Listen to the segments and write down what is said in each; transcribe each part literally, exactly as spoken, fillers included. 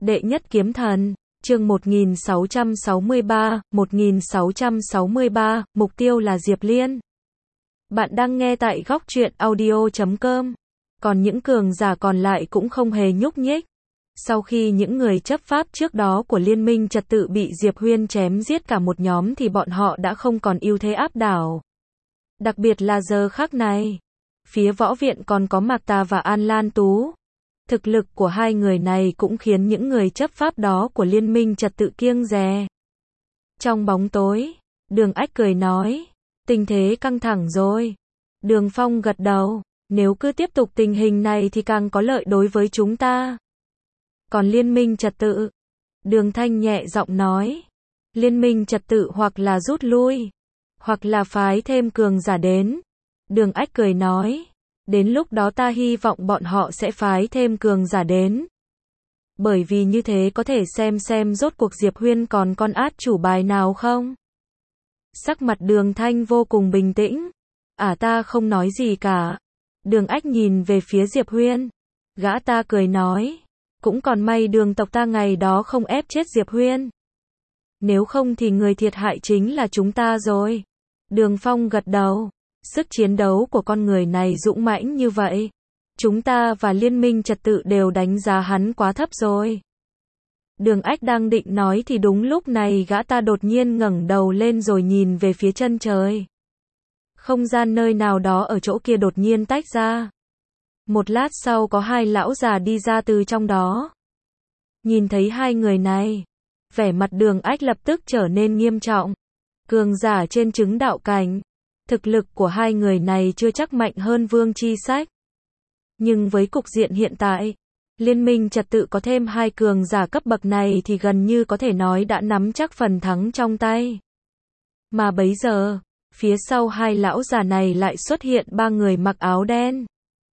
Đệ nhất kiếm thần, chương một nghìn sáu trăm sáu mươi ba, một nghìn sáu trăm sáu mươi ba, mục tiêu là Diệp Liên. Bạn đang nghe tại góc truyện audio chấm com. Còn những cường giả còn lại cũng không hề nhúc nhích. Sau khi những người chấp pháp trước đó của Liên minh trật tự bị Diệp Huyên chém giết cả một nhóm thì bọn họ đã không còn ưu thế áp đảo. Đặc biệt là giờ khắc này, phía võ viện còn có Mạc Tà và An Lan Tú. Thực lực của hai người này cũng khiến những người chấp pháp đó của Liên minh trật tự kiêng dè. Trong bóng tối, Đường Ách cười nói, tình thế căng thẳng rồi. Đường Phong gật đầu, nếu cứ tiếp tục tình hình này thì càng có lợi đối với chúng ta. Còn Liên minh trật tự, Đường Thanh nhẹ giọng nói, Liên minh trật tự hoặc là rút lui, hoặc là phái thêm cường giả đến. Đường Ách cười nói, đến lúc đó ta hy vọng bọn họ sẽ phái thêm cường giả đến. Bởi vì như thế có thể xem xem rốt cuộc Diệp Huyên còn con át chủ bài nào không. Sắc mặt Đường Thanh vô cùng bình tĩnh. À ta không nói gì cả. Đường Ách nhìn về phía Diệp Huyên. Gã ta cười nói, cũng còn may Đường tộc ta ngày đó không ép chết Diệp Huyên. Nếu không thì người thiệt hại chính là chúng ta rồi. Đường Phong gật đầu. Sức chiến đấu của con người này dũng mãnh như vậy. Chúng ta và Liên minh trật tự đều đánh giá hắn quá thấp rồi. Đường Ách đang định nói thì đúng lúc này gã ta đột nhiên ngẩng đầu lên rồi nhìn về phía chân trời. Không gian nơi nào đó ở chỗ kia đột nhiên tách ra. Một lát sau có hai lão già đi ra từ trong đó. Nhìn thấy hai người này, vẻ mặt Đường Ách lập tức trở nên nghiêm trọng. Cường giả trên chứng đạo cảnh. Thực lực của hai người này chưa chắc mạnh hơn Vương Chi Sách. Nhưng với cục diện hiện tại, Liên minh trật tự có thêm hai cường giả cấp bậc này thì gần như có thể nói đã nắm chắc phần thắng trong tay. Mà bấy giờ, phía sau hai lão già này lại xuất hiện ba người mặc áo đen.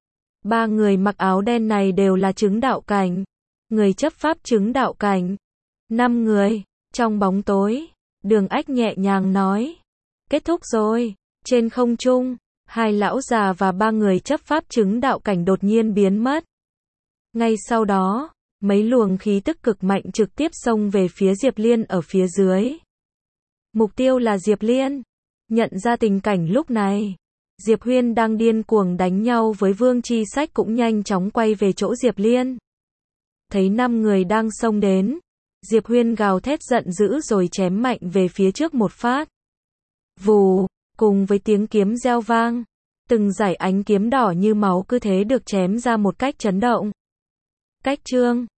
Ba người mặc áo đen này đều là chứng đạo cảnh, người chấp pháp chứng đạo cảnh. Năm người, trong bóng tối, Đường Ách nhẹ nhàng nói, kết thúc rồi. Trên không trung, hai lão già và ba người chấp pháp chứng đạo cảnh đột nhiên biến mất. Ngay sau đó, mấy luồng khí tức cực mạnh trực tiếp xông về phía Diệp Liên ở phía dưới. Mục tiêu là Diệp Liên. Nhận ra tình cảnh lúc này, Diệp Huyên đang điên cuồng đánh nhau với Vương Chi Sách cũng nhanh chóng quay về chỗ Diệp Liên. Thấy năm người đang xông đến, Diệp Huyên gào thét giận dữ rồi chém mạnh về phía trước một phát. Vù! Cùng với tiếng kiếm reo vang, từng dải ánh kiếm đỏ như máu cứ thế được chém ra một cách chấn động. Cách chương